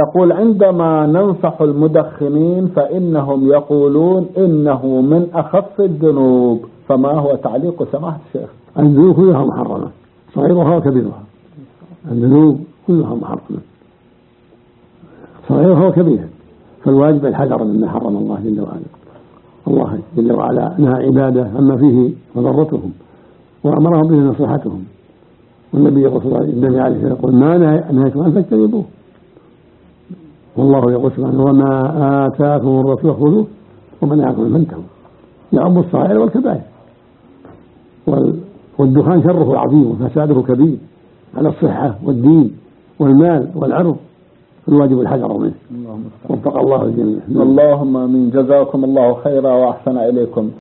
يقول عندما ننصح المدخنين فإنهم يقولون إنه من أخف الذنوب، فما هو تعليق سماحة الشيخ؟ الذنوب كلها محرمة، صغيرها وكبيرها. الذنوب كلها محرمة، صغيرها وكبيرها، فالواجب الحذر مما حرم الله جل وعلا. الله جل وعلا نهى عباده عما فيه مضرتهم وأمرهم به نصيحتهم، والنبي النبي عليه الصلاة والسلام يقول ما نهيتم عنه فاجتنبوه، والله يقول سبحانه وما آتاكم الرسول خذوه وما نهاكم عنه فانتهوا، يعم الصغائر والكبائر. والدخان شره عظيم وفساده كبير على الصحة والدين والمال والعرض، فالواجب الحذر منه. وفق الله الجميع. اللهم آمين. جزاكم الله خيرا وأحسن إليكم.